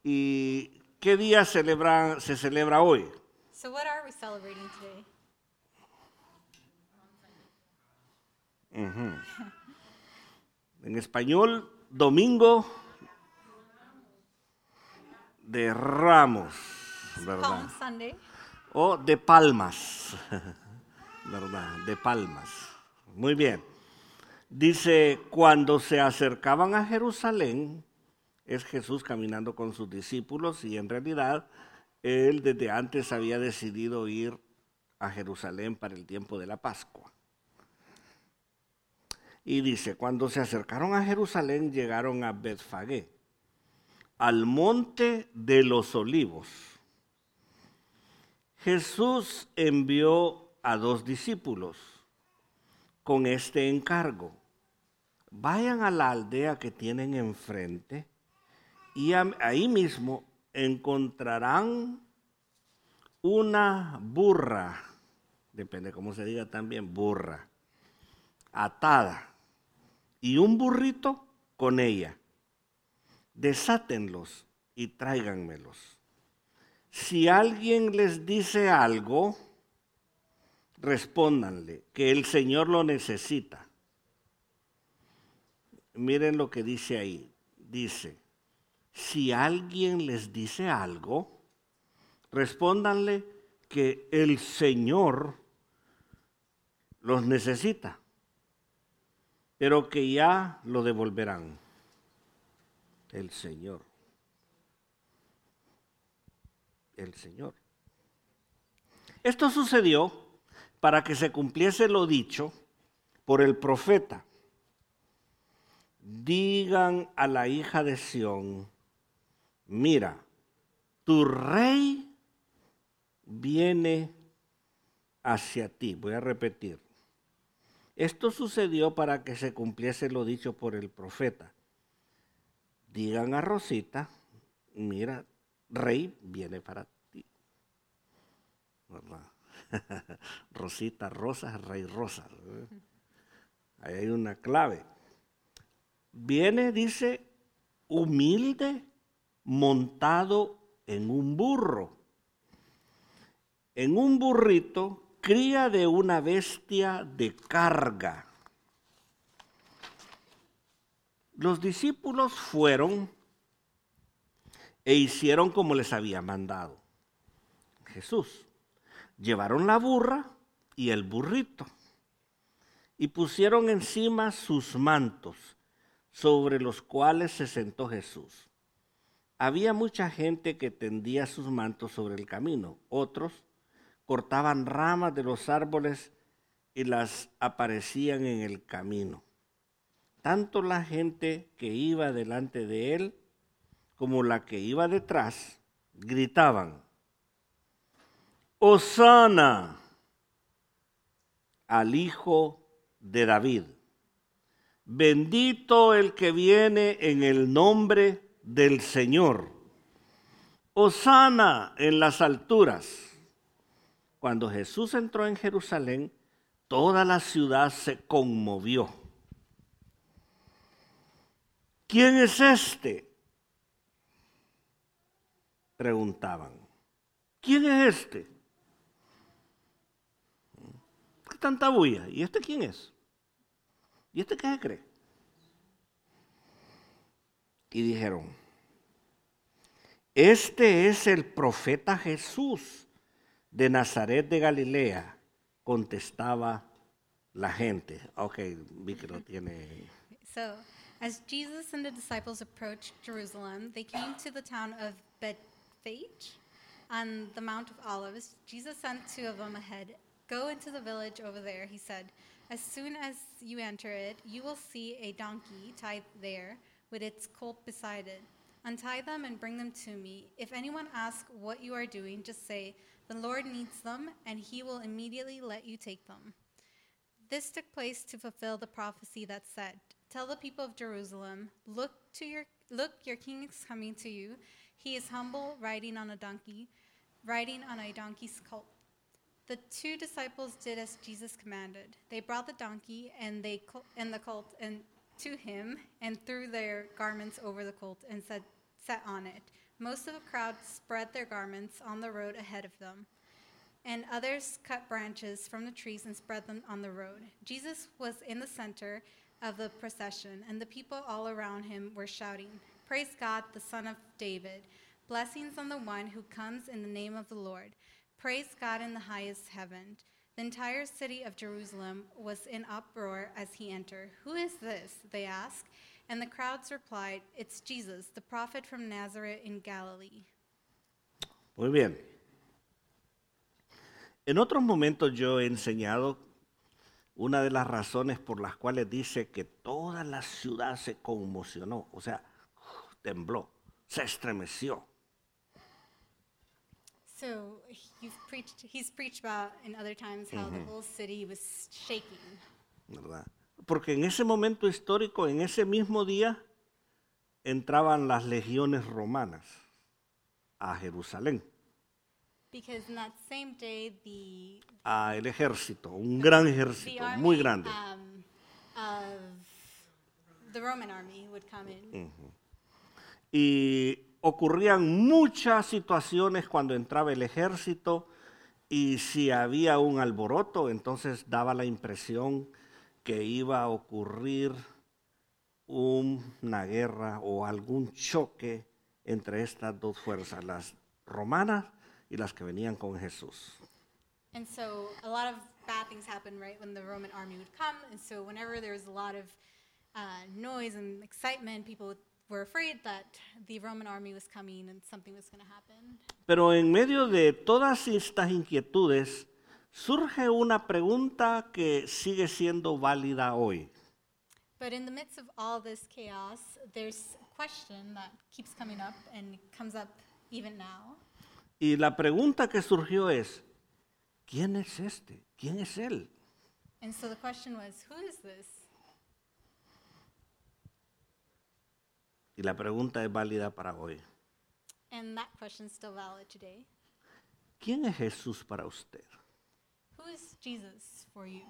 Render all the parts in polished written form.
¿Y qué día se celebra hoy? So what are we celebrating today? En español, Domingo de Ramos, ¿verdad? Palm Sunday. O de Palmas, ¿verdad? De Palmas. Muy bien. Dice, cuando se acercaban a Jerusalén, es Jesús caminando con sus discípulos y en realidad él desde antes había decidido ir a Jerusalén para el tiempo de la Pascua. Y dice, cuando se acercaron a Jerusalén llegaron a Betfagé, al monte de los olivos. Jesús envió a 2 discípulos con este encargo. Vayan a la aldea que tienen enfrente y ahí mismo encontrarán una burra, depende cómo se diga también, burra, atada, y un burrito con ella. Desátenlos y tráiganmelos. Si alguien les dice algo, respóndanle que el Señor lo necesita. Miren lo que dice ahí. Dice, si alguien les dice algo, respóndanle que el Señor los necesita, pero que ya lo devolverán. El Señor. El Señor. Esto sucedió para que se cumpliese lo dicho por el profeta. Digan a la hija de Sión, mira, tu rey viene hacia ti. Voy a repetir. Esto sucedió para que se cumpliese lo dicho por el profeta. Digan a Rosita, mira, rey viene para ti. ¿Verdad? Rosita, Rosa, rey Rosa. Ahí hay una clave. Viene, dice, humilde, montado en un burro. En un burrito, cría de una bestia de carga. Los discípulos fueron e hicieron como les había mandado Jesús. Llevaron la burra y el burrito y pusieron encima sus mantos, sobre los cuales se sentó Jesús. Había mucha gente que tendía sus mantos sobre el camino. Otros cortaban ramas de los árboles y las aparecían en el camino. Tanto la gente que iba delante de él como la que iba detrás gritaban, ¡Hosana al Hijo de David! Bendito el que viene en el nombre del Señor. ¡Hosana en las alturas! Cuando Jesús entró en Jerusalén, toda la ciudad se conmovió. ¿Quién es este?, preguntaban. ¿Quién es este? ¿Qué tanta bulla? ¿Y este quién es? ¿Y este qué se cree? Y dijeron, este es el profeta Jesús de Nazaret de Galilea, contestaba la gente. Ok, vi que lo tiene. So, as Jesus and the disciples approached Jerusalem, they came to the town of Bethphage on the Mount of Olives. Jesus sent 2 of them ahead. Go into the village over there, he said. As soon as you enter it, you will see a donkey tied there with its colt beside it. Untie them and bring them to me. If anyone asks what you are doing, just say, the Lord needs them, and he will immediately let you take them. This took place to fulfill the prophecy that said, tell the people of Jerusalem, look, your king is coming to you. He is humble, riding on a donkey's colt. The 2 disciples did as Jesus commanded. They brought the donkey and the colt to him and threw their garments over the colt and sat on it. Most of the crowd spread their garments on the road ahead of them, and others cut branches from the trees and spread them on the road. Jesus was in the center of the procession, and the people all around him were shouting, "Praise God, the Son of David. Blessings on the one who comes in the name of the Lord. Praise God in the highest heaven." The entire city of Jerusalem was in uproar as he entered. "Who is this?" they asked. And the crowds replied, "It's Jesus, the prophet from Nazareth in Galilee." Muy bien. En otros momentos yo he enseñado una de las razones por las cuales dice que toda la ciudad se conmocionó, o sea, tembló, se estremeció. So he's preached about in other times how the whole city was shaking. ¿Verdad? Porque en ese momento histórico, en ese mismo día, entraban las legiones romanas a Jerusalén, Because in that same day, el ejército, un gran the ejército, army muy grande. of the Roman army would come in. Y ocurrían muchas situaciones cuando entraba el ejército y si había un alboroto, entonces daba la impresión que iba a ocurrir una guerra o algún choque entre estas dos fuerzas, las romanas y las que venían con Jesús. And so a lot of bad things happened right when the Roman army would come. And so whenever there was a lot of noise and excitement, people were afraid that the Roman army was coming and something was going to happen. Pero en medio de todas estas inquietudes surge una pregunta que sigue siendo válida hoy. But in the midst of all this chaos, there's a question that keeps coming up and comes up even now. Y la pregunta que surgió es, ¿quién es este? ¿Quién es él? And so the question was, who is this? Y la pregunta es válida para hoy. And that question is still valid today. ¿Quién es Jesús para usted? Who is Jesus for you?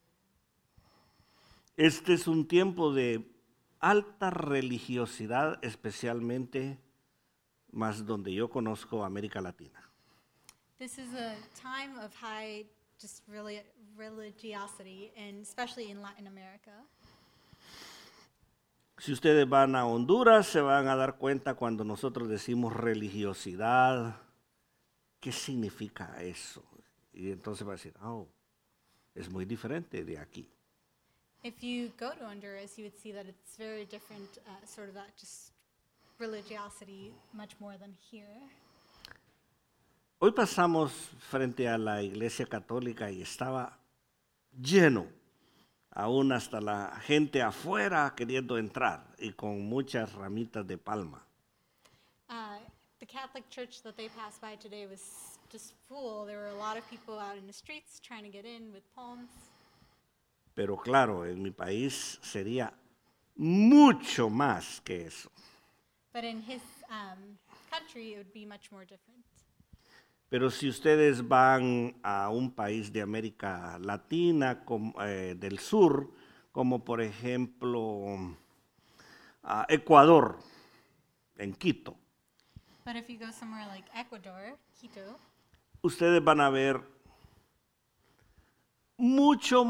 Este es un tiempo de alta religiosidad, especialmente más donde yo conozco América Latina. This is a time of high just really religiosity, and especially in Latin America. Si ustedes van a Honduras, se van a dar cuenta cuando nosotros decimos religiosidad, ¿qué significa eso? Y entonces va a decir, oh, es muy diferente de aquí. If you go to Honduras, you would see that it's very different, sort of that just religiosity, much more than here. Hoy pasamos frente a la iglesia católica y estaba lleno, aún hasta la gente afuera queriendo entrar y con muchas ramitas de palma. The Catholic church that they passed by today was just full. There were a lot of people out in the streets trying to get in with palms. Pero claro, en mi país sería mucho más que eso. But in his country, it would be much more different. Pero si ustedes van a un país de América Latina, del sur, como por ejemplo a Ecuador, en Quito, But if you go somewhere like Ecuador, Quito, ustedes van a ver mucho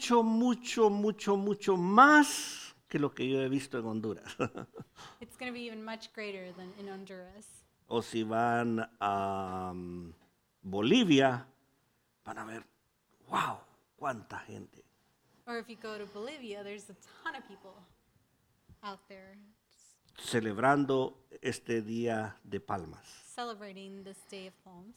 más que lo que yo he visto en Honduras. it's going to be even much greater than in Honduras. O si van a Bolivia, van a ver, wow, cuánta gente. Or if you go to Bolivia, there's a ton of people out there Celebrando este Día de Palmas. celebrating this Day of Palms.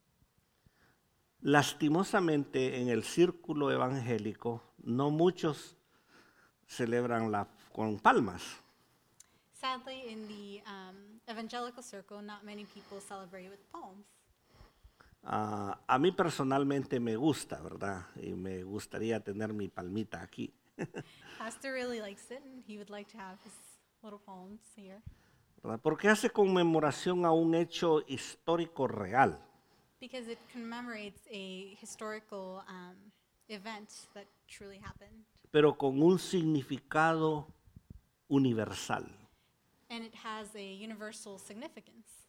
Lastimosamente, en el círculo evangélico, no muchos celebran con palmas. Sadly, in the evangelical circle, not many people celebrate with palms. A mí personalmente me gusta, ¿verdad? Y me gustaría tener mi palmita aquí. Pastor really likes it, and he would like to have his little palms here. ¿Verdad? Porque hace conmemoración a un hecho histórico real. Because it commemorates a historical event that truly happened. Pero con un significado universal. And it has a universal significance.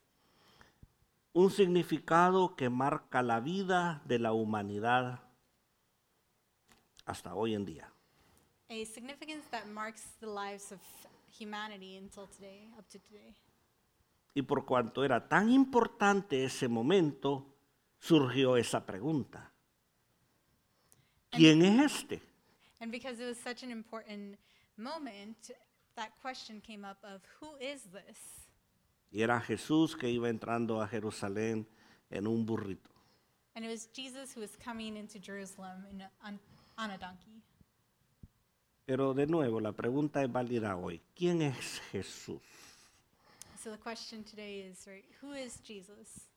un significado que marca la vida de la humanidad hasta hoy en día. A significance that marks the lives of humanity until today, up to today. Y por cuanto era tan importante ese momento, surgió esa pregunta. ¿Quién es este? And because it was such an important moment, that question came up of who is this? Y era Jesús que iba entrando a Jerusalén en un burrito. And it was Jesus who was coming into Jerusalem on a donkey. Pero de nuevo, la pregunta es válida hoy. ¿Quién es Jesús? So the question today is, right, who is Jesus?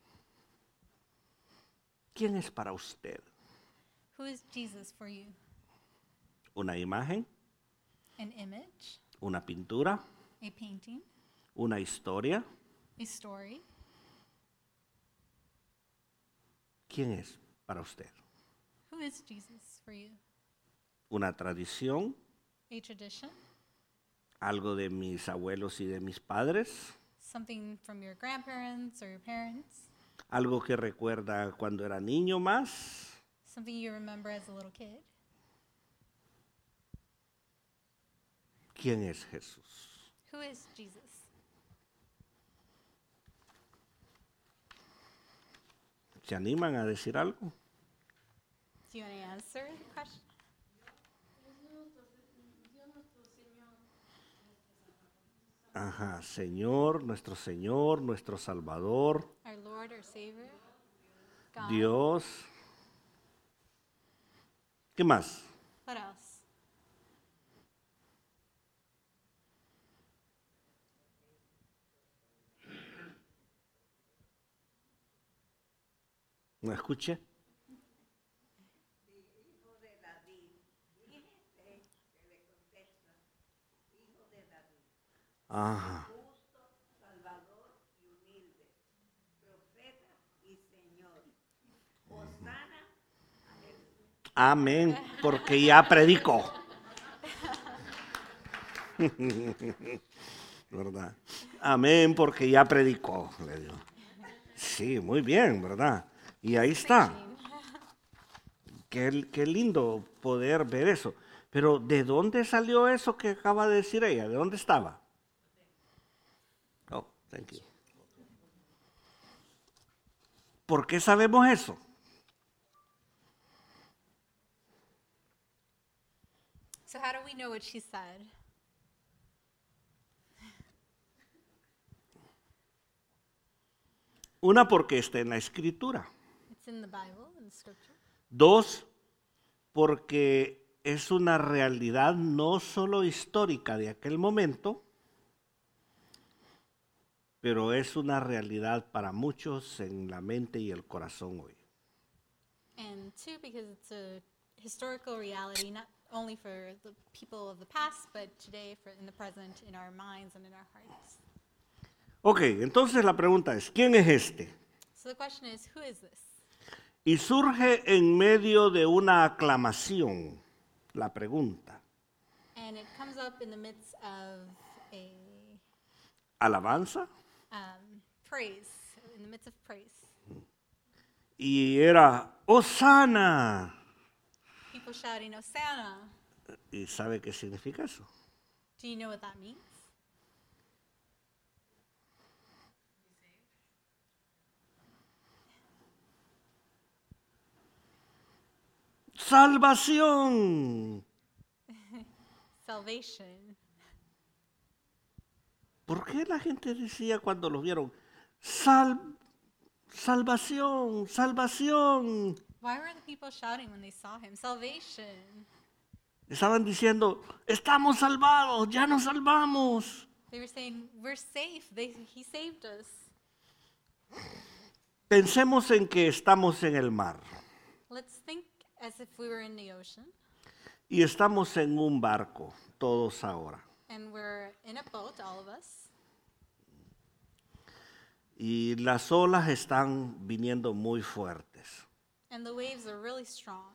¿Quién es para usted? Who is Jesus for you? ¿Una imagen? An image, ¿Una pintura? a painting, ¿Una historia? a story? ¿Quién es para usted? Who is Jesus for you? ¿Una tradición? A tradition? ¿Algo de mis abuelos y de mis padres? Something from your grandparents or your parents? ¿Algo que recuerda cuando era niño más? Something you remember as a little kid? ¿Quién es Jesús? Who is Jesus? ¿Se animan a decir algo? Do you want to answer the question? Ajá, Señor, nuestro Salvador, Our Lord, our Savior, God. Dios. ¿Qué más? What else? ¿No escuché? Ajá. Salvador y humilde, profeta y Señor. Hosana a Jesús. Amén, porque ya predicó. ¿Verdad? Amén, porque ya predicó. Le digo. Sí, muy bien, ¿verdad? Y ahí está. Qué lindo poder ver eso. Pero ¿de dónde salió eso que acaba de decir ella? ¿De dónde estaba? Oh, thank you. ¿Por qué sabemos eso? So how do we know what she said? Una, porque está en la Escritura. It's in the Bible, in the scripture. Dos, porque es una realidad no solo histórica de aquel momento, pero es una realidad para muchos en la mente y el corazón hoy. And two, because it's a historical reality, not only for the people of the past, but today in the present, in our minds and in our hearts. Ok, entonces la pregunta es, ¿quién es este? So the question is, who is this? Y surge en medio de una aclamación la pregunta. And it comes up in the midst of a ¿Alabanza? praise, in the midst of praise. Y era, ¡Hosana! People shouting, Hosanna. ¿Y sabe qué significa eso? Do you know what that means? ¡Salvación! Salvation. ¿Por qué la gente decía cuando lo vieron, salvación, salvación? Why were the people shouting when they saw him? Salvation. Estaban diciendo, estamos salvados, ya nos salvamos. They were saying, we're safe. He saved us. Pensemos en que estamos en el mar Let's think as if we were in the ocean y estamos en un barco, todos ahora. and we're in a boat, all of us, Y las olas están viniendo muy fuertes. and the waves are really strong.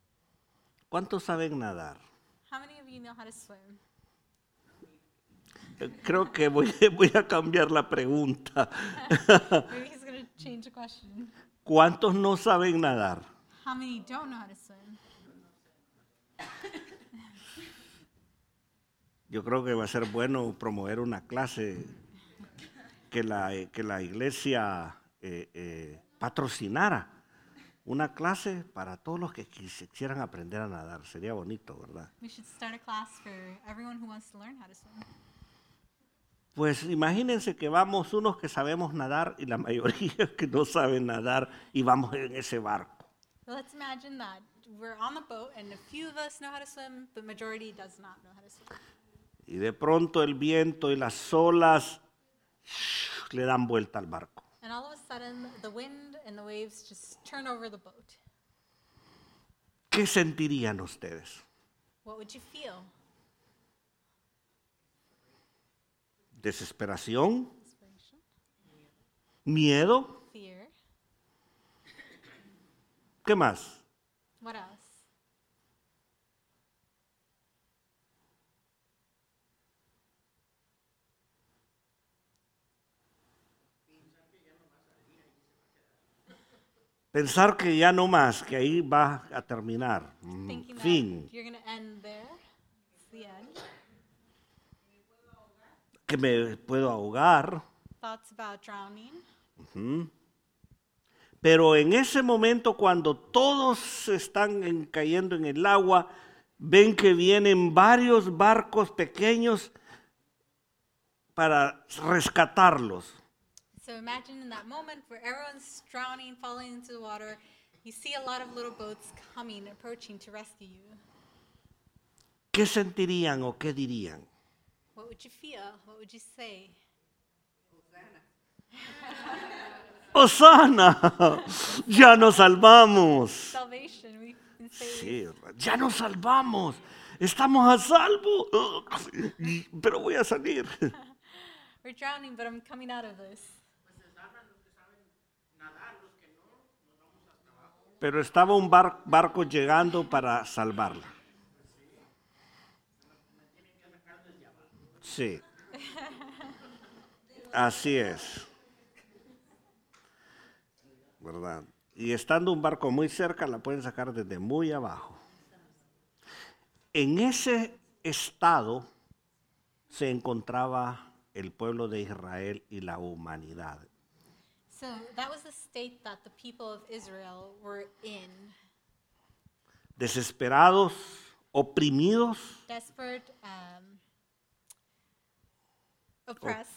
¿Cuántos saben nadar? How many of you know how to swim? Creo que voy a cambiar la pregunta. Maybe he's going to change the question. ¿Cuántos no saben nadar? How many don't know how to swim? Yo creo que va a ser bueno promover una clase que la iglesia patrocinara. Una clase para todos los que quisieran aprender a nadar. Sería bonito, ¿verdad? We should start a class for everyone who wants to learn how to swim. Pues imagínense que vamos unos que sabemos nadar y la mayoría que no saben nadar y vamos en ese barco. But let's imagine that we're on the boat and a few of us know how to swim, but majority does not know how to swim. Y de pronto el viento y las olas le dan vuelta al barco. And all of a sudden, the wind and the waves just turn over the boat. ¿Qué sentirían ustedes? What would you feel? ¿Desesperación? Desperation? ¿Miedo? Fear? ¿Qué más? What else? Pensar que ya no más, que ahí va a terminar. Thinking Fin. that you're going to end there. It's the end. Que me puedo ahogar. Thoughts about drowning. Pero en ese momento, cuando todos están cayendo en el agua, ven que vienen varios barcos pequeños para rescatarlos. So imagine in that moment where everyone's drowning, falling into the water, you see a lot of little boats coming, approaching to rescue you. ¿Qué sentirían o qué dirían? What would you feel? What would you say? ¡Hosana! ¡Ya nos salvamos! Salvation, we can say. Sí, ya nos salvamos. Estamos a salvo. Pero voy a salir. We're drowning, but I'm coming out of this. Pero estaba un barco llegando para salvarla. Sí. Así es. ¿Verdad? Y estando un barco muy cerca, la pueden sacar desde muy abajo. En ese estado se encontraba el pueblo de Israel y la humanidad. So that was the state that the people of Israel were in. Desesperados, oprimidos, Desperate, oppressed.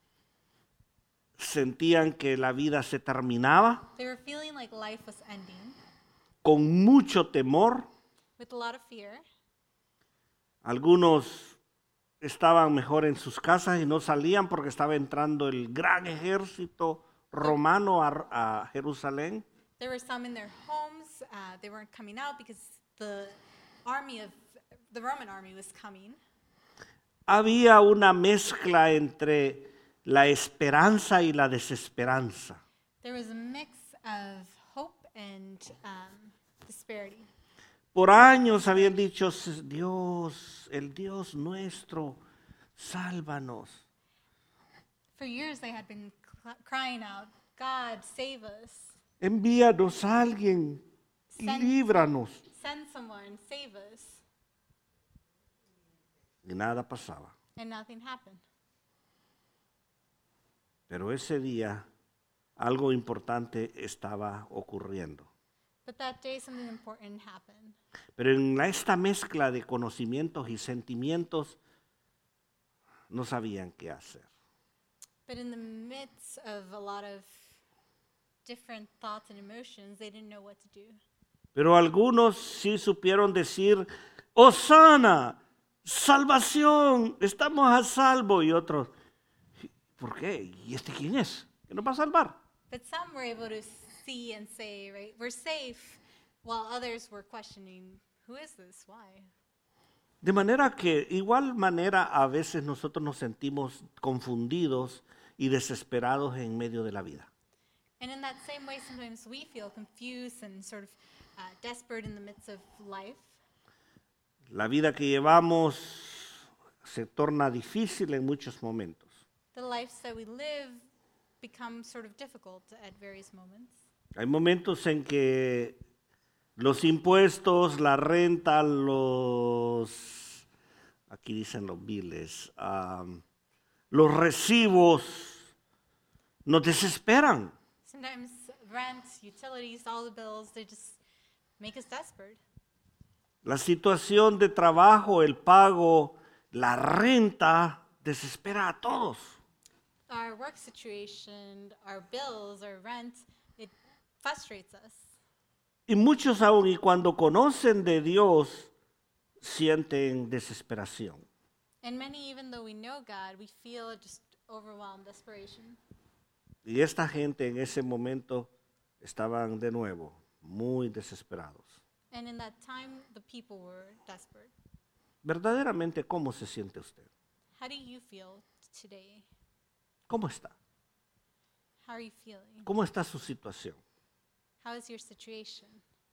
sentían que la vida se terminaba, They were feeling like life was ending con mucho temor. with a lot of fear. Algunos estaban mejor en sus casas y no salían porque estaba entrando el gran ejército romano a Jerusalén. There were some in their homes. They weren't coming out because the Roman army was coming. Había una mezcla entre la esperanza y la desesperanza. There was a mix of hope and disparity. Por años habían dicho, Dios, el Dios nuestro, sálvanos. For years they had been crying out, God, save us. Envíanos a alguien, líbranos. Send someone, save us. Y nada pasaba. And nothing happened. Pero ese día algo importante estaba ocurriendo. But that day something important happened. Pero en esta mezcla de conocimientos y sentimientos no sabían qué hacer. But in the midst of a lot of different thoughts and emotions, they didn't know what to do. Pero algunos sí supieron decir, ¡Hosana! ¡Salvación! ¡Estamos a salvo! Y otros, ¿por qué? ¿Y este quién es? ¿Qué nos va a salvar? But some were able to see and say, right, we're safe, while others were questioning, who is this? Why? De manera que, igual manera, a veces nosotros nos sentimos confundidos y desesperados en medio de la vida. And in that same way, sometimes we feel confused and sort of desperate in the midst of life. La vida que llevamos se torna difícil en muchos momentos. The lives that we live become sort of difficult at various moments. Hay momentos en que los impuestos, la renta, aquí dicen los biles, los recibos nos desesperan. Sometimes rent, utilities, all the bills, they just make us desperate. La situación de trabajo, el pago, la renta desespera a todos. Our work situation, our bills, our rent, it frustrates us. Y muchos aún y cuando conocen de Dios sienten desesperación. And many, even though we know God, we feel just overwhelmed, desperation. Y esta gente en ese momento estaban de nuevo muy desesperados. And in that time, the people were desperate. Verdaderamente, ¿cómo se siente usted? How do you feel today? ¿Cómo está? How are you feeling? ¿Cómo está su situación? How is your situation?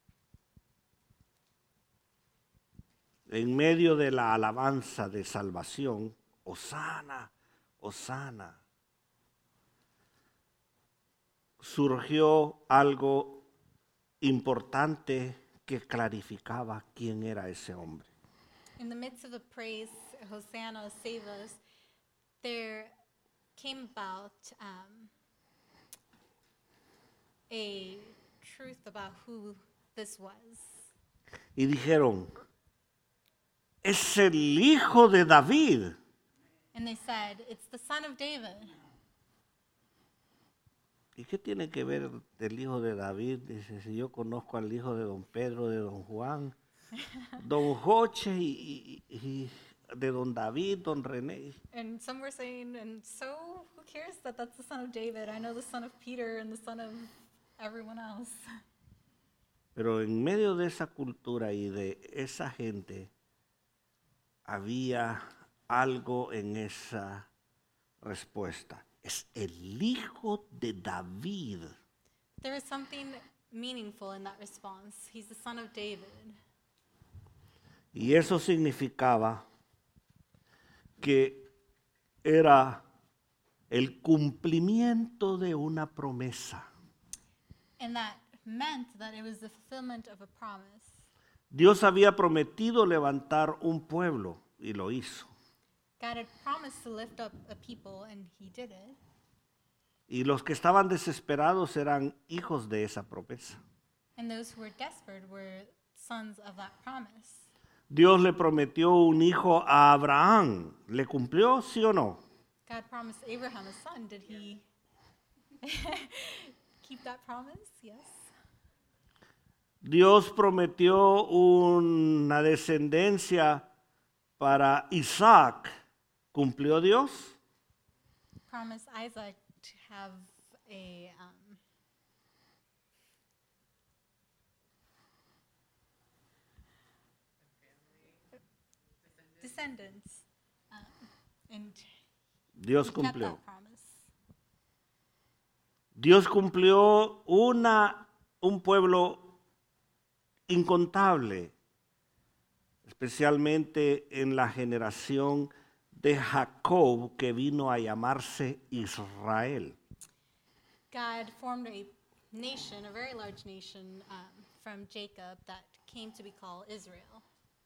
En medio de la alabanza de salvación, Hosana, Hosana, surgió algo importante que clarificaba quién era ese hombre. In the midst of the praise, Hosanna, save us, there came about a truth about who this was. Y dijeron, es el hijo de David. And they said, it's the son of David. ¿Y qué tiene que ver el hijo de David? Dice, si yo conozco al hijo de don Pedro, de don Juan, don Joche y de don David, don René. And some were saying, and so who cares that that's the son of David? I know the son of Peter and the son of everyone else. Pero en medio de esa cultura y de esa gente, había algo en esa respuesta. Es el hijo de David. There is something meaningful in that response. He's the son of David. Y eso significaba que era el cumplimiento de una promesa. And that meant that it was the fulfillment of a promise. Dios había prometido levantar un pueblo y lo hizo. God had promised to lift up a people, and he did it. Y los que estaban desesperados eran hijos de esa promesa. And those who were desperate were sons of that promise. Dios le prometió un hijo a Abraham. ¿Le cumplió, sí o no? God promised Abraham a son. Did he keep that promise? Yes. Dios prometió una descendencia para Isaac. ¿Cumplió Dios? Promised Isaac to have a descendants, and Dios he kept cumplió. that promise. Dios cumplió un pueblo incontable, especialmente en la generación de Jacob, que vino a llamarse Israel. God formed a nation, a very large nation, from Jacob that came to be called Israel.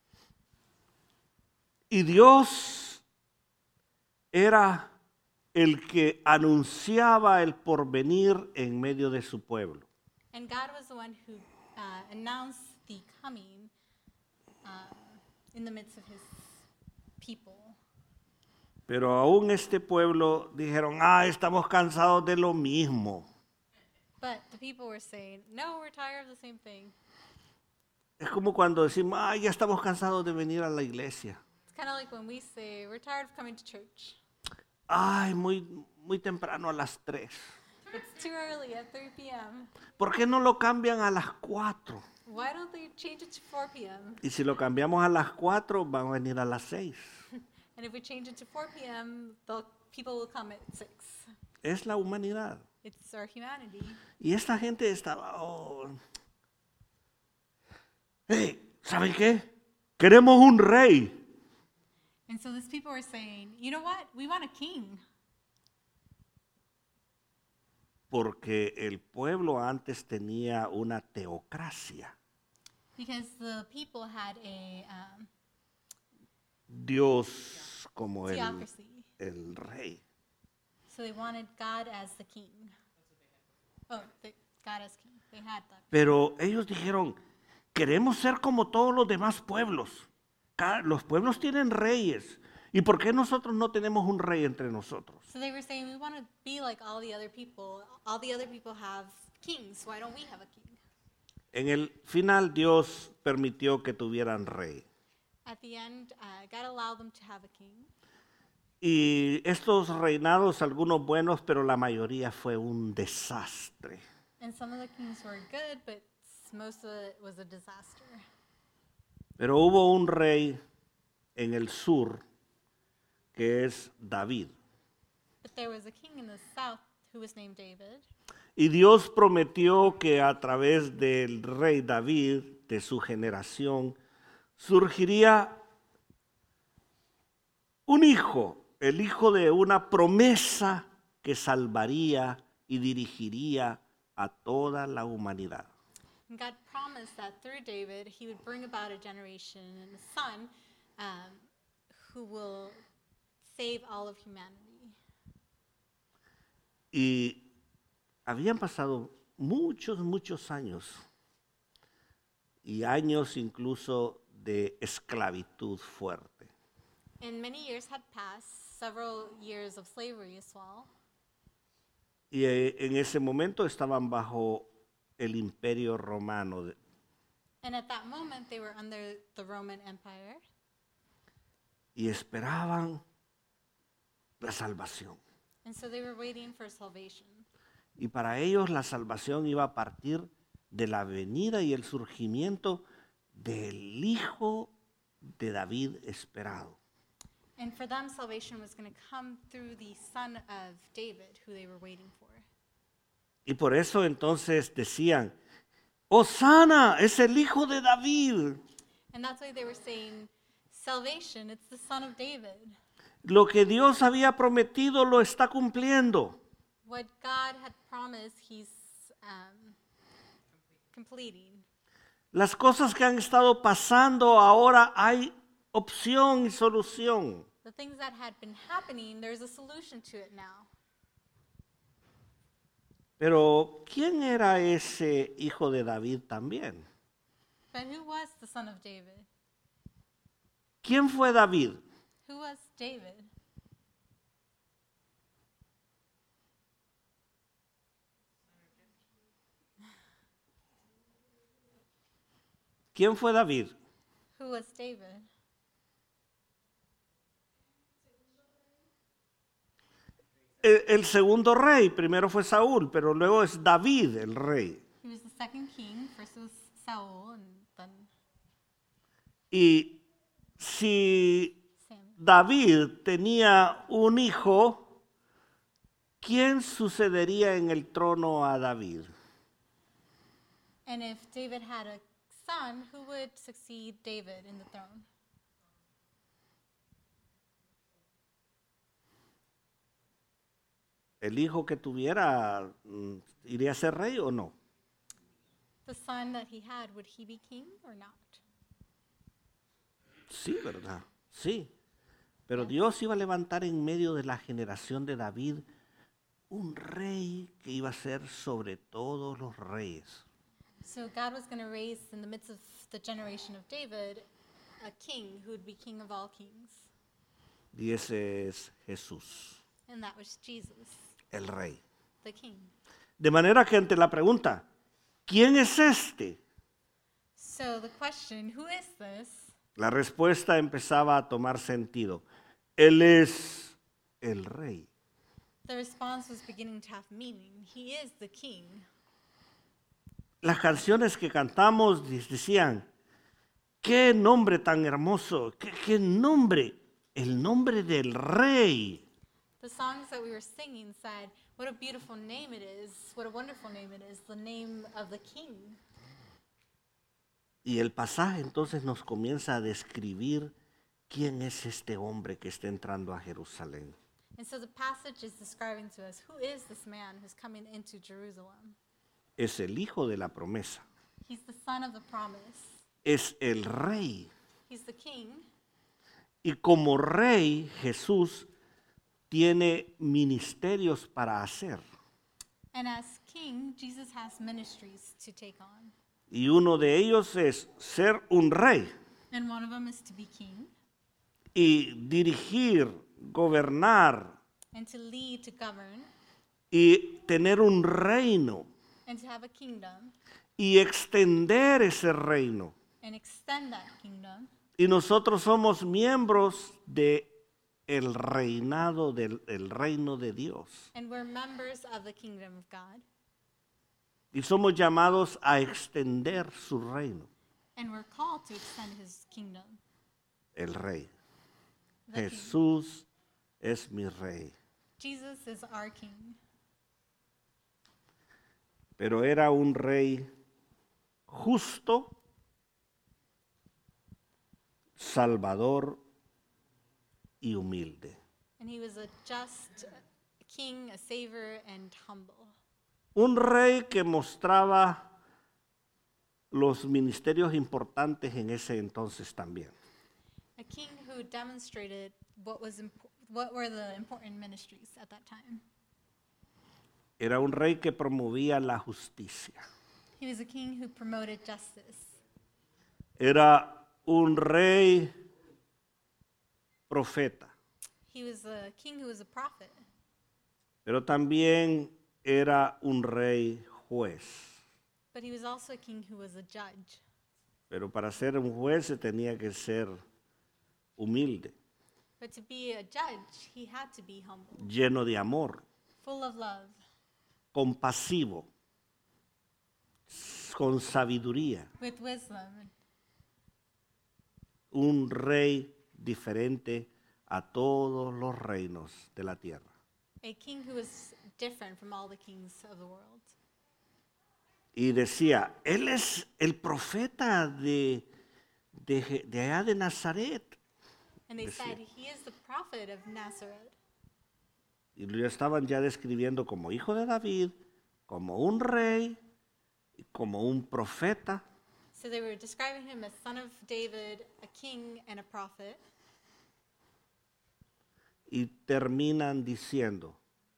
Y Dios era el que anunciaba el porvenir en medio de su pueblo. And God was the one who announced the coming in the midst of his people. Pero aún este pueblo dijeron, estamos cansados de lo mismo. But the people were saying, no, we're tired of the same thing. Es como cuando decimos, ya estamos cansados de venir a la iglesia. It's kind of like when we say, we're tired of coming to church. Muy temprano a las 3. It's too early at 3 p.m. ¿Por qué no lo cambian a las 4? Why don't they change it to 4 p.m.? Y si lo cambiamos a las 4, van a venir a las 6. And if we change it to 4 p.m., the people will come at 6. Es la humanidad. It's our humanity. Y esta gente estaba, hey, ¿saben qué? Queremos un rey. And so these people were saying, you know what? We want a king. Porque el pueblo antes tenía una teocracia. Because the people had a Dios como theocracy. el rey. So they wanted God as the king. Oh, God as king. They had that. Pero ellos dijeron, queremos ser como todos los demás pueblos. Los pueblos tienen reyes. ¿Y por qué nosotros no tenemos un rey entre nosotros? So they were saying, we want to be like all the other people. All the other people have kings. Why don't we have a king? En el final Dios permitió que tuvieran rey. At the end, God allowed them to have a king. Y estos reinados, algunos buenos, pero la mayoría fue un desastre. And some of the kings were good, but most of it was a disaster. Pero hubo un rey en el sur que es David. But there was a king in the south who was named David. Y Dios prometió que a través del rey David, de su generación, surgiría un hijo, el hijo de una promesa que salvaría y dirigiría a toda la humanidad. And God promised that through David, he would bring about a generation and a son who will save all of humanity. Y habían pasado muchos años, y años incluso de esclavitud fuerte. And many years had passed, several years of slavery as well. Y en ese momento estaban bajo el imperio romano. And at that moment, they were under the Roman Empire. Y esperaban la salvación. And so they were waiting for salvation. Y para ellos la salvación iba a partir de la venida y el surgimiento del hijo de David esperado. And for them, salvation was going to come through the son of David, who they were waiting for. Y por eso entonces decían, Hosana, es el hijo de David. And that's why they were saying, salvation, it's the son of David. Lo que Dios había prometido lo está cumpliendo. What God had promised, he's completing. Las cosas que han estado pasando ahora hay opción y solución. The things that had been happening, there's a solution to it now. Pero ¿quién era ese hijo de David también? But who was the son of David? ¿Quién fue David? Who was David? ¿Quién fue David? Who was David? El segundo rey, primero fue Saúl, pero luego es David el rey. He was the second king. First was Saul, and then Y si Samuel. David tenía un hijo, ¿quién sucedería en el trono a David? And if David had a son, who would succeed David in the throne? ¿El hijo que tuviera iría a ser rey o no? The son that he had, would he be king or not? Sí, ¿verdad? Sí. Pero Dios iba a levantar en medio de la generación de David un rey que iba a ser sobre todos los reyes. So God was going to raise in the midst of the generation of David a king who would be king of all kings. Y ese es Jesús, And that was Jesus, el rey. the king. De manera que ante la pregunta, ¿quién es este? So the question, who is this? La respuesta empezaba a tomar sentido. Él es el rey. The response was beginning to have meaning. He is the king. Las canciones que cantamos decían, qué nombre tan hermoso, qué nombre, el nombre del rey. The songs that we were singing said, what a beautiful name it is, what a wonderful name it is, the name of the king. Y el pasaje entonces nos comienza a describir ¿quién es este hombre que está entrando a Jerusalén? And so the passage is describing to us, who is this man who's coming into Jerusalem? Es el hijo de la promesa. He's the son of the promise. Es el rey. He's the king. Y como rey, Jesús tiene ministerios para hacer. And as king, Jesus has ministries to take on. Y uno de ellos es ser un rey And one of them is to be king y dirigir, gobernar and to lead, to govern, y tener un reino and to have a kingdom y extender ese reino. and extend that kingdom. Y nosotros somos miembros de el reinado del reino de Dios. And we're members of the kingdom of God. Y somos llamados a extender su reino, And we're called to extend his kingdom. el rey. The king. Jesús es mi rey. Jesus is our king. Pero era un rey justo, salvador y humilde. And he was a just king, a savior, and humble. Un rey que mostraba los ministerios importantes en ese entonces también. A king who demonstrated what were the important ministries at that time. Era un rey que promovía la justicia. He was a king who promoted justice. Era un rey profeta, He was a king who was a prophet. pero también era un rey juez. But he was also a king who was a judge. Pero para ser un juez se tenía que ser humilde, But to be a judge, he had to be humble, lleno de amor, full of love, compasivo, con sabiduría. with wisdom. Un rey diferente a todos los reinos de la tierra. A king who was different from all the kings of the world. Y decía, él es el profeta de allá de Nazaret. And they Decía. said, he is the prophet of Nazareth. Y lo estaban ya describiendo como hijo de David, como un rey, y como un profeta. So they were describing him as son of David, a king and a prophet. Y terminan diciendo,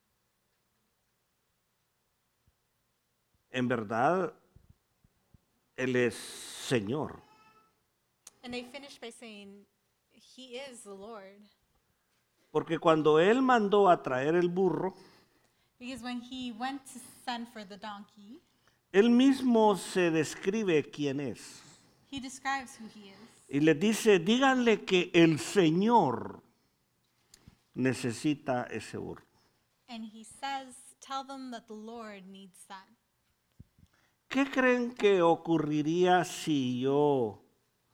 en verdad, él es Señor. And they finished by saying, he is the Lord. Porque cuando él mandó a traer el burro, Because when he went to send for the donkey, él mismo se describe quién es. he describes who he is. Y le dice, díganle que el Señor necesita ese burro. And he says, tell them that the Lord needs that. ¿Qué creen que ocurriría si yo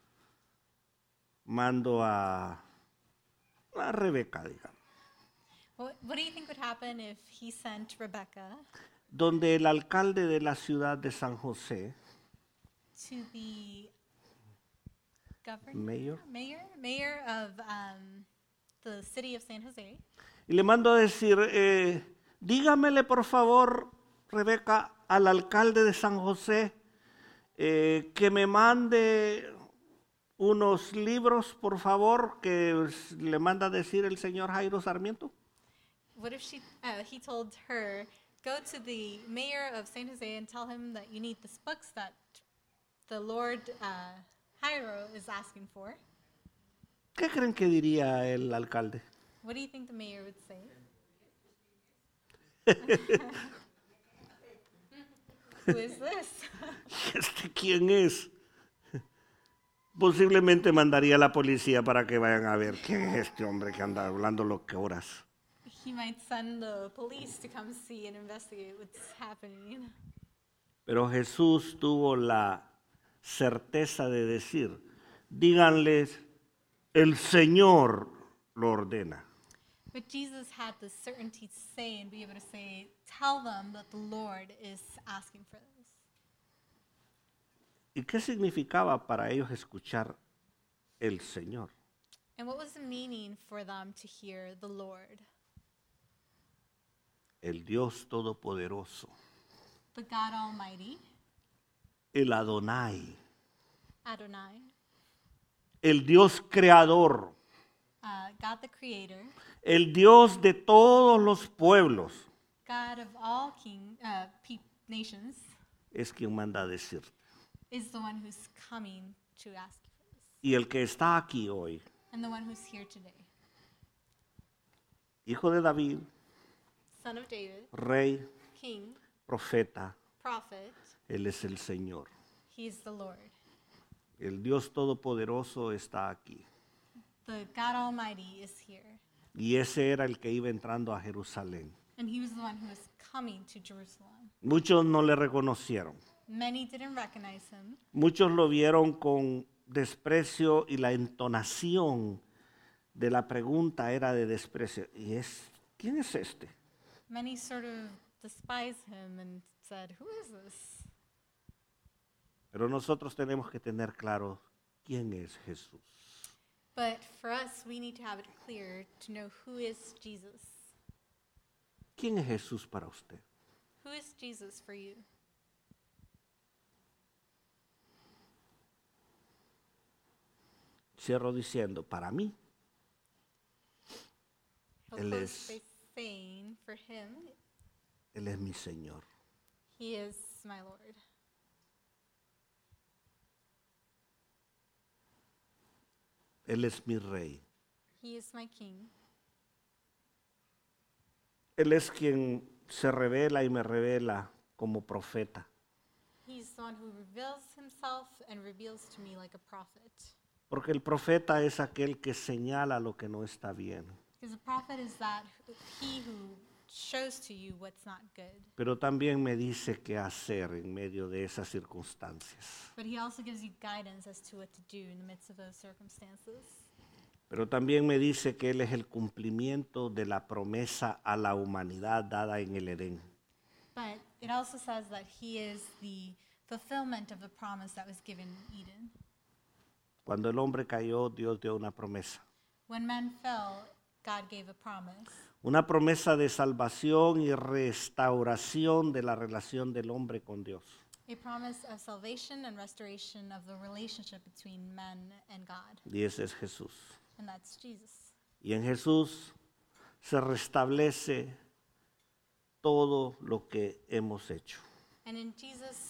mando a Rebeca, digamos, What do you think would happen if he sent Rebecca donde el alcalde de la ciudad de San José, to the governor, mayor of the city of San Jose, y le mando a decir, dígamele por favor, Rebeca, al alcalde de San José, que me mande unos libros, por favor, que le manda a decir el señor Jairo Sarmiento? what if he told her, go to the mayor of San Jose and tell him that you need these books that the Lord Jairo is asking for? ¿Qué creen que diría el alcalde? What do you think the mayor would say? Who is this? ¿Este quién es? Posiblemente mandaría a la policía para que vayan a ver quién es este hombre que anda hablando locuras. He might send the police to come see and investigate what's happening. Pero Jesús tuvo la certeza de decir, díganles, el Señor lo ordena. But Jesus had the certainty to say and be able to say, tell them that the Lord is asking for this. ¿Y qué significaba para ellos escuchar el Señor? And what was the meaning for them to hear the Lord, el Dios Todopoderoso, the God Almighty, el Adonai, Adonai, el Dios Creador, God the Creator, el Dios de todos los pueblos, God of all nations, es quien manda a decir. is the one who's coming to ask you for this, Y el que está aquí hoy, and the one who's here today. hijo de David, Son of David, rey, King, profeta, prophet, Él es el Señor. he is the Lord. El Dios Todopoderoso está aquí. The God Almighty is here, Y ese era el que iba entrando a Jerusalén. and he was the one who was coming to Jerusalem. Muchos no le reconocieron. Many didn't recognize him. Muchos lo vieron con desprecio y la entonación de la pregunta era de desprecio. ¿Quién es este? Many sort of despised him and said, "Who is this?" Pero nosotros tenemos que tener claro quién es Jesús. But for us, we need to have it clear to know who is Jesus. ¿Quién es Jesús para usted? Who is Jesus for you? Cierro diciendo, para mí, He'll Él close es- by saying, for him, Él es mi Señor. he is my Lord. Él es mi Rey. He is my King. Él es quien se revela y me revela como profeta. He's the one who reveals himself and reveals to me like a prophet. Porque el profeta es aquel que señala lo que no está bien. Because a prophet is he who shows to you what's not good. Pero también me dice qué hacer en medio de esas circunstancias. But he also gives you guidance as to what to do in the midst of those circumstances. Pero también me dice que Él es el cumplimiento de la promesa a la humanidad dada en el Edén. But it also says that he is the fulfillment of the promise that was given in Eden. Cuando el hombre cayó, Dios dio una promesa. When man fell, God gave a promise. Una promesa de salvación y restauración de la relación del hombre con Dios. A promise of salvation and restoration of the relationship between man and God. Y ese es Jesús. And that's Jesus. Y en Jesús se restablece todo lo que hemos hecho. And in Jesus,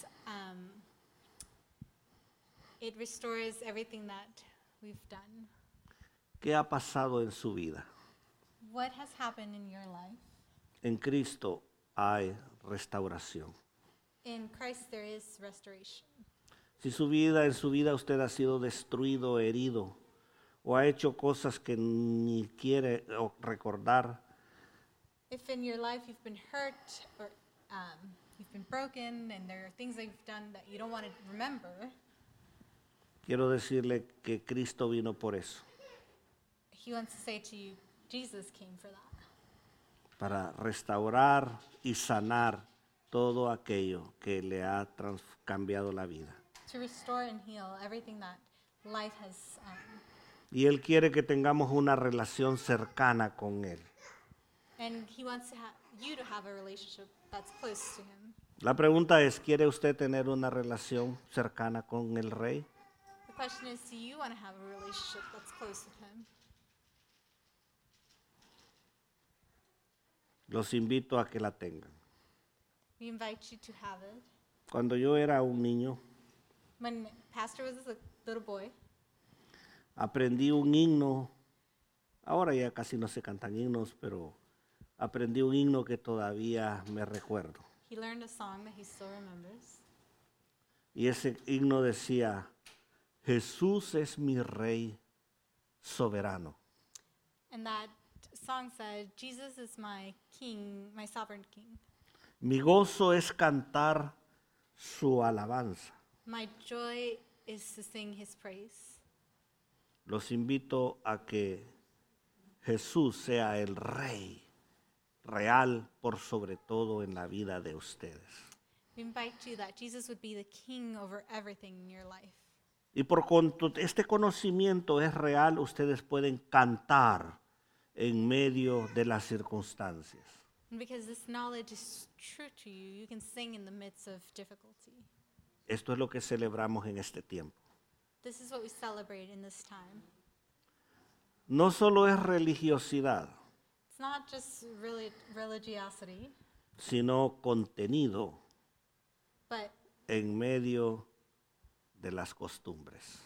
it restores everything that we've done. ¿Qué ha pasado en su vida? What has happened in your life? En Cristo hay restauración. In Christ there is restoration. Si en su vida usted ha sido destruido, herido, o ha hecho cosas que ni quiere recordar, If in your life you've been hurt or you've been broken and there are things that you've done that you don't want to remember, quiero decirle que Cristo vino por eso, he wants to say to you, Jesus came for that. para restaurar y sanar todo aquello que le ha cambiado la vida. To restore and heal everything that life has. Y Él quiere que tengamos una relación cercana con Él. And he wants you to have a relationship that's close to him. La pregunta es, ¿quiere usted tener una relación cercana con el Rey? The question is, do you want to have a relationship that's close with him? Los invito a que la tengan. We invite you to have it. Cuando yo era un niño, When Pastor was a little boy, aprendí un himno. Ahora ya casi no se cantan himnos, pero aprendí un himno que todavía me recuerdo. he learned a song that he still remembers. Y ese himno decía, Jesús es mi Rey soberano. And that song said, Jesus is my king, my sovereign king. Mi gozo es cantar su alabanza. My joy is to sing his praise. Los invito a que Jesús sea el Rey real por sobre todo en la vida de ustedes. We invite you that Jesus would be the king over everything in your life. Y por cuanto este conocimiento es real, ustedes pueden cantar en medio de las circunstancias. And because this knowledge is true to you, you can sing in the midst of difficulty. Esto es lo que celebramos en este tiempo. This is what we celebrate in this time. No solo es religiosidad, It's not just religiosity, sino contenido but en medio de las costumbres.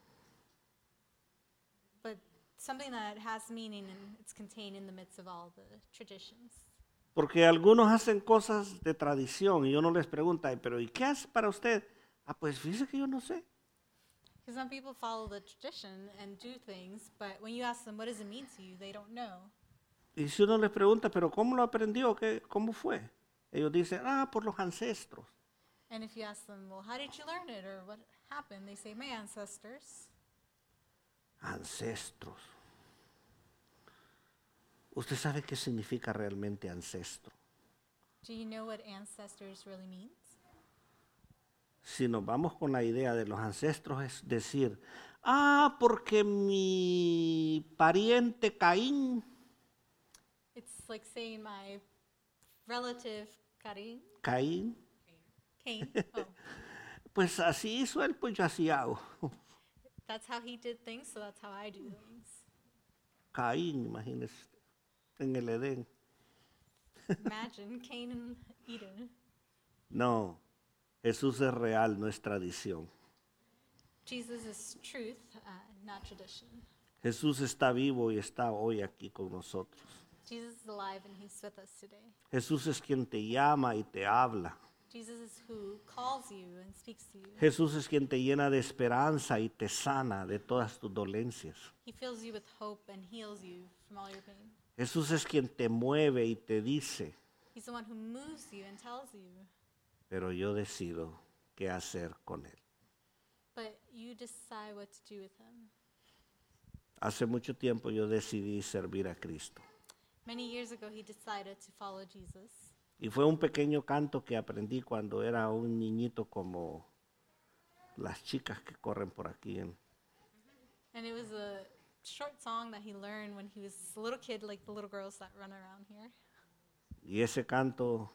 something that has meaning and it's contained in the midst of all the traditions. Porque algunos hacen cosas de tradición y uno les pregunta, pero ¿y qué hace para usted? Ah, pues fíjese que yo no sé. Because some people follow the tradition and do things, but when you ask them what does it mean to you, they don't know. Y si uno les pregunta, pero ¿cómo lo aprendió? ¿Cómo fue? Ellos dicen, por los ancestros. And if you ask them, well, how did you learn it or what happened? They say, my ancestors. Ancestros. ¿Usted sabe qué significa realmente ancestro? Do you know what ancestors really means? Si nos vamos con la idea de los ancestros, es decir, porque mi pariente Caín, It's like saying my relative Cain, Caín, pues así hizo él, pues yo así hago. that's how he did things, so that's how I do things. Caín, imagínese, en el Edén. Imagine Cain and Eden. No, Jesús es real, no es tradición. Jesus is truth, not tradition. Jesús está vivo y está hoy aquí con nosotros. Jesus is alive and he's with us today. Jesús es quien te llama y te habla. Jesus is who calls you and speaks to you. Jesús es quien te llena de esperanza y te sana de todas tus dolencias. He fills you with hope and heals you from all your pain. Jesús es quien te mueve y te dice, He's the one who moves you and tells you, pero yo decido qué hacer con él. but you decide what to do with him. Hace mucho tiempo yo decidí servir a Cristo. Many years ago, he decided to follow Jesus. Y fue un pequeño canto que aprendí cuando era un niñito como las chicas que corren por aquí. And it was a short song that he learned when he was a little kid, like the little girls that run around here. Y ese canto,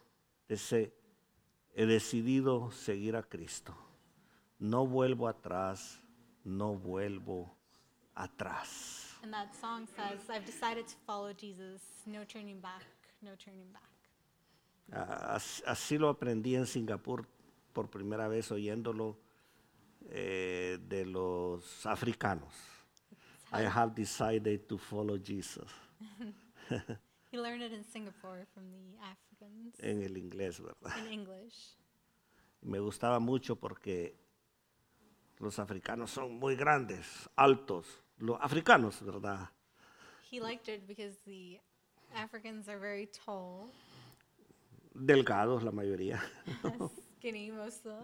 he decidido seguir a Cristo. No vuelvo atrás, no vuelvo atrás. And that song says, I've decided to follow Jesus. No turning back, no turning back. Así lo aprendí en Singapur por primera vez oyéndolo de los africanos. I have decided to follow Jesus. He learned it in Singapore from the Africans En el inglés, ¿verdad? in English. Me gustaba mucho porque los africanos son muy grandes, altos. Los africanos, ¿verdad? He liked it because the Africans are very tall, Delgados la mayoría. skinny, most of them.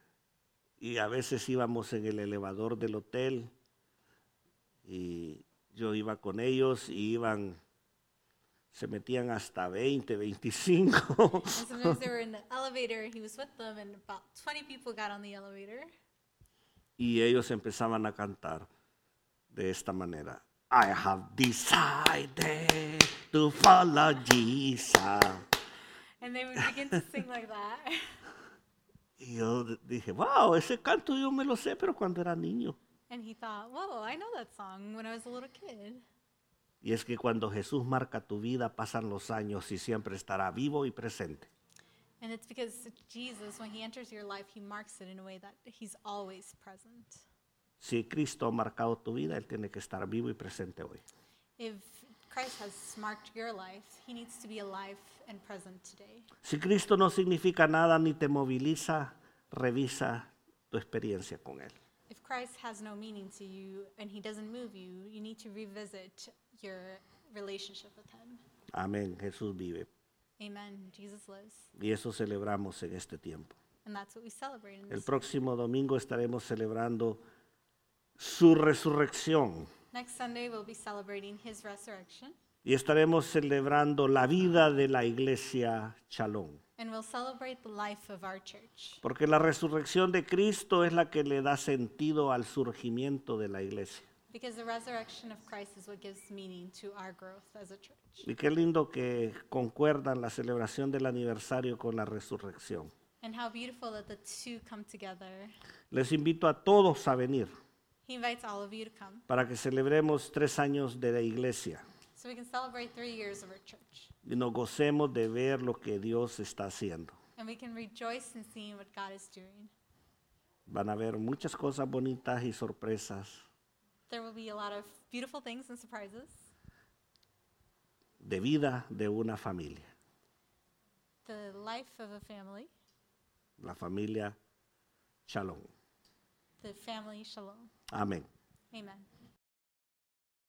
Y a veces íbamos en el elevador del hotel y yo iba con ellos y se metían hasta 20, 25. And sometimes they were in the elevator, he was with them, and about 20 people got on the elevator. Y ellos empezaban a cantar de esta manera. I have decided to follow Jesus. And they would begin to sing like that. Y yo dije, wow, ese canto yo me lo sé, pero cuando era niño. And he thought, whoa, I know that song when I was a little kid. Y es que cuando Jesús marca tu vida, pasan los años y siempre estará vivo y presente. And it's because Jesus, when he enters your life, he marks it in a way that he's always present. Si Cristo ha marcado tu vida, Él tiene que estar vivo y presente hoy. If Christ has marked your life, he needs to be alive and present today. Si Cristo no significa nada ni te moviliza, revisa tu experiencia con Él. If Christ has no meaning to you and he doesn't move you, you need to revisit your relationship with him. Amén, Jesús vive. Amen. Jesus lives. Y eso celebramos en este tiempo. And that's what we celebrate in El this. próximo domingo estaremos celebrando su resurrección. Next Sunday, we'll be celebrating his resurrection. Y estaremos celebrando la vida de la iglesia Shalom. And we'll celebrate the life of our church. Porque la resurrección de Cristo es la que le da sentido al surgimiento de la iglesia. Because the resurrection of Christ is what gives meaning to our growth as a church. Y qué lindo que concuerdan la celebración del aniversario con la resurrección. And how beautiful that the two come together. Les invito a todos a venir He invites all of you to come para que celebremos 3 años de la iglesia so we can celebrate 3 years of our church. y nos gocemos de ver lo que Dios está haciendo. And we can rejoice in seeing what God is doing. Van a haber muchas cosas bonitas y sorpresas There will be a lot of beautiful things and surprises. de vida de una familia, The life of a family, la familia Shalom. the family Shalom. Amén. Amen.